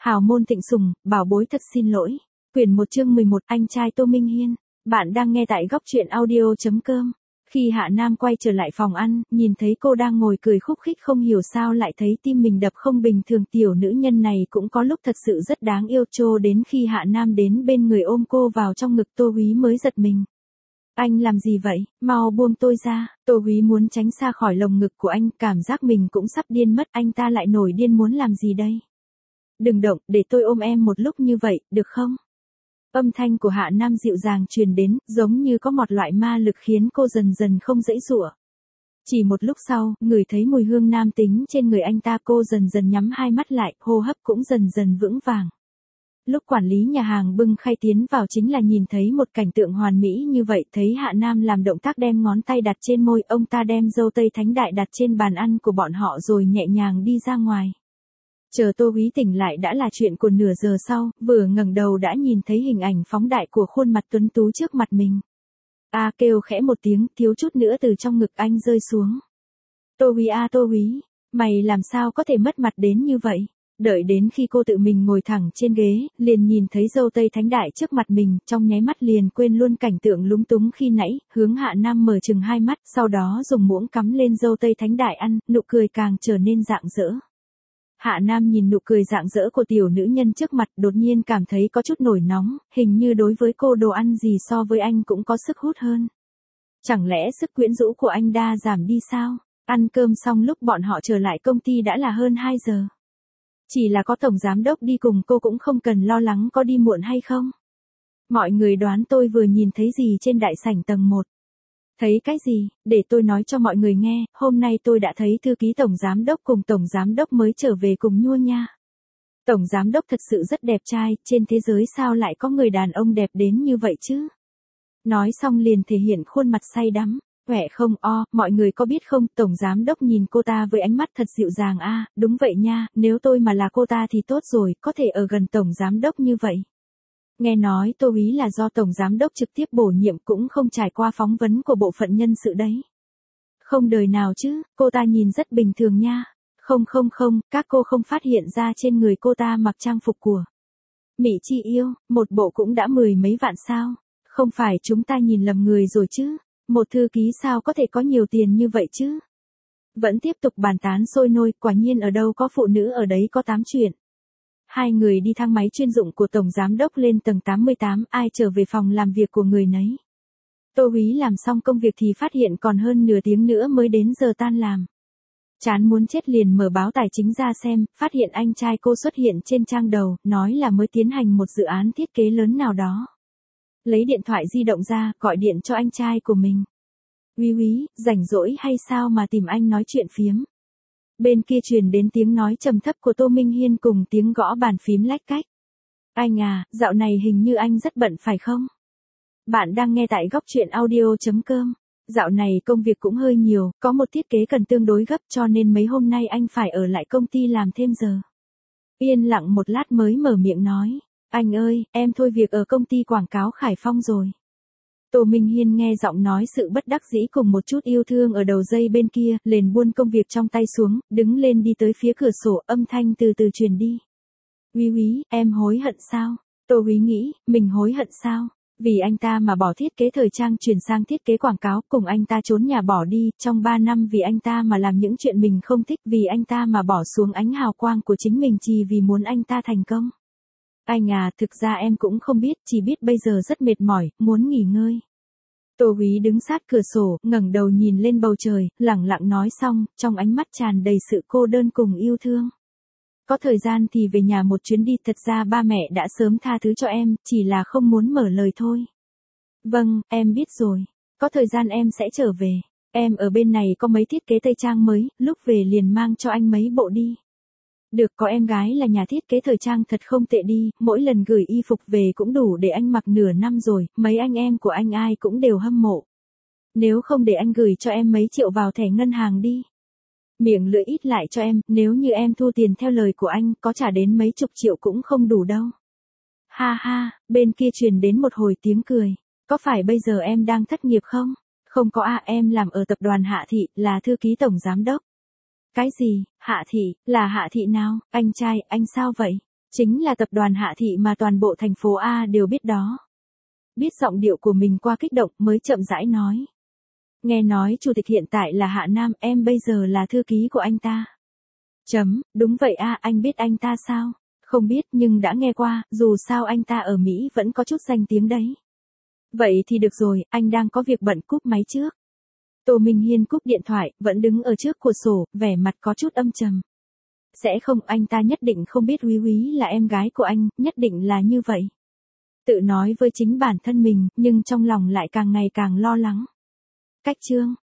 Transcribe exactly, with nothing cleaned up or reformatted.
Hào môn thịnh sủng, bảo bối thật xin lỗi. Quyển một chương mười một, anh trai Tô Minh Hiên. Bạn đang nghe tại góc truyện audio.com. Khi Hạ Nam quay trở lại phòng ăn, nhìn thấy cô đang ngồi cười khúc khích không hiểu sao lại thấy tim mình đập không bình thường. Tiểu nữ nhân này cũng có lúc thật sự rất đáng yêu, cho đến khi Hạ Nam đến bên người ôm cô vào trong ngực Tô Úy mới giật mình. Anh làm gì vậy, mau buông tôi ra. Tô Úy muốn tránh xa khỏi lồng ngực của anh, cảm giác mình cũng sắp điên mất. Anh ta lại nổi điên muốn làm gì đây? Đừng động, để tôi ôm em một lúc như vậy, được không? Âm thanh của Hạ Nam dịu dàng truyền đến, giống như có một loại ma lực khiến cô dần dần không dãy giụa. Chỉ một lúc sau, ngửi thấy mùi hương nam tính trên người anh ta, cô dần dần nhắm hai mắt lại, hô hấp cũng dần dần vững vàng. Lúc quản lý nhà hàng bưng khay tiến vào chính là nhìn thấy một cảnh tượng hoàn mỹ như vậy, thấy Hạ Nam làm động tác đem ngón tay đặt trên môi, ông ta đem dâu tây thánh đại đặt trên bàn ăn của bọn họ rồi nhẹ nhàng đi ra ngoài. Chờ Tô Úy tỉnh lại đã là chuyện của nửa giờ sau, vừa ngẩng đầu đã nhìn thấy hình ảnh phóng đại của khuôn mặt tuấn tú trước mặt mình. A à, kêu khẽ một tiếng, thiếu chút nữa từ trong ngực anh rơi xuống. Tô Úy a à, Tô Úy, mày làm sao có thể mất mặt đến như vậy? Đợi đến khi cô tự mình ngồi thẳng trên ghế, liền nhìn thấy dâu tây thánh đại trước mặt mình, trong nháy mắt liền quên luôn cảnh tượng lúng túng khi nãy, hướng Hạ Nam mở chừng hai mắt, sau đó dùng muỗng cắm lên dâu tây thánh đại ăn, nụ cười càng trở nên rạng rỡ. Hạ Nam nhìn nụ cười rạng rỡ của tiểu nữ nhân trước mặt, đột nhiên cảm thấy có chút nổi nóng, hình như đối với cô đồ ăn gì so với anh cũng có sức hút hơn. Chẳng lẽ sức quyến rũ của anh đã giảm đi sao? Ăn cơm xong lúc bọn họ trở lại công ty đã là hơn hai giờ. Chỉ là có tổng giám đốc đi cùng cô cũng không cần lo lắng có đi muộn hay không. Mọi người đoán tôi vừa nhìn thấy gì trên đại sảnh tầng một. Thấy cái gì, để tôi nói cho mọi người nghe, hôm nay tôi đã thấy thư ký tổng giám đốc cùng tổng giám đốc mới trở về cùng Nhua nha. Tổng giám đốc thật sự rất đẹp trai, trên thế giới sao lại có người đàn ông đẹp đến như vậy chứ? Nói xong liền thể hiện khuôn mặt say đắm, khỏe không o, mọi người có biết không, tổng giám đốc nhìn cô ta với ánh mắt thật dịu dàng a, à, đúng vậy nha, nếu tôi mà là cô ta thì tốt rồi, có thể ở gần tổng giám đốc như vậy. Nghe nói Tô Úy là do tổng giám đốc trực tiếp bổ nhiệm, cũng không trải qua phỏng vấn của bộ phận nhân sự đấy. Không đời nào chứ, cô ta nhìn rất bình thường nha. Không không không, các cô không phát hiện ra trên người cô ta mặc trang phục của Mỹ Chi yêu, một bộ cũng đã mười mấy vạn sao. Không phải chúng ta nhìn lầm người rồi chứ, một thư ký sao có thể có nhiều tiền như vậy chứ. Vẫn tiếp tục bàn tán sôi nôi, quả nhiên ở đâu có phụ nữ ở đấy có tám chuyện. Hai người đi thang máy chuyên dụng của tổng giám đốc lên tầng tám mươi tám, ai trở về phòng làm việc của người nấy. Tô Úy làm xong công việc thì phát hiện còn hơn nửa tiếng nữa mới đến giờ tan làm. Chán muốn chết liền mở báo tài chính ra xem, phát hiện anh trai cô xuất hiện trên trang đầu, nói là mới tiến hành một dự án thiết kế lớn nào đó. Lấy điện thoại di động ra, gọi điện cho anh trai của mình. Úy Úy, rảnh rỗi hay sao mà tìm anh nói chuyện phiếm? Bên kia truyền đến tiếng nói trầm thấp của Tô Minh Hiên cùng tiếng gõ bàn phím lách cách. Anh à, dạo này hình như anh rất bận phải không? Bạn đang nghe tại góc truyện audio.com. Dạo này công việc cũng hơi nhiều, có một thiết kế cần tương đối gấp cho nên mấy hôm nay anh phải ở lại công ty làm thêm giờ. Yên lặng một lát mới mở miệng nói. Anh ơi, em thôi việc ở công ty quảng cáo Khải Phong rồi. Tô Minh Hiên nghe giọng nói sự bất đắc dĩ cùng một chút yêu thương ở đầu dây bên kia, liền buông công việc trong tay xuống, đứng lên đi tới phía cửa sổ, âm thanh từ từ truyền đi. Úy Úy, em hối hận sao? Tô Úy nghĩ, mình hối hận sao? Vì anh ta mà bỏ thiết kế thời trang chuyển sang thiết kế quảng cáo, cùng anh ta trốn nhà bỏ đi, trong ba năm vì anh ta mà làm những chuyện mình không thích, vì anh ta mà bỏ xuống ánh hào quang của chính mình chỉ vì muốn anh ta thành công. Anh à, thực ra em cũng không biết, chỉ biết bây giờ rất mệt mỏi, muốn nghỉ ngơi. Tô Úy đứng sát cửa sổ, ngẩng đầu nhìn lên bầu trời, lẳng lặng nói xong, trong ánh mắt tràn đầy sự cô đơn cùng yêu thương. Có thời gian thì về nhà một chuyến đi, thật ra ba mẹ đã sớm tha thứ cho em, chỉ là không muốn mở lời thôi. Vâng, em biết rồi. Có thời gian em sẽ trở về. Em ở bên này có mấy thiết kế tây trang mới, lúc về liền mang cho anh mấy bộ đi. Được, có em gái là nhà thiết kế thời trang thật không tệ đi, mỗi lần gửi y phục về cũng đủ để anh mặc nửa năm rồi, mấy anh em của anh ai cũng đều hâm mộ. Nếu không để anh gửi cho em mấy triệu vào thẻ ngân hàng đi. Miệng lưỡi ít lại cho em, nếu như em thu tiền theo lời của anh, có trả đến mấy chục triệu cũng không đủ đâu. Ha ha, bên kia truyền đến một hồi tiếng cười. Có phải bây giờ em đang thất nghiệp không? Không có à, em làm ở tập đoàn Hạ Thị, là thư ký tổng giám đốc. Cái gì, Hạ Thị, là Hạ Thị nào? Anh trai, anh sao vậy? Chính là tập đoàn Hạ Thị mà toàn bộ thành phố A đều biết đó. Biết giọng điệu của mình qua kích động mới chậm rãi nói. Nghe nói chủ tịch hiện tại là Hạ Nam, em bây giờ là thư ký của anh ta. Chấm, đúng vậy a, anh biết anh ta sao? Không biết nhưng đã nghe qua, dù sao anh ta ở Mỹ vẫn có chút danh tiếng đấy. Vậy thì được rồi, anh đang có việc bận, cúp máy trước. Tô Minh Hiên cúp điện thoại, vẫn đứng ở trước cửa sổ, vẻ mặt có chút âm trầm. Sẽ không, anh ta nhất định không biết Úy Úy là em gái của anh, nhất định là như vậy. Tự nói với chính bản thân mình, nhưng trong lòng lại càng ngày càng lo lắng. Cách chương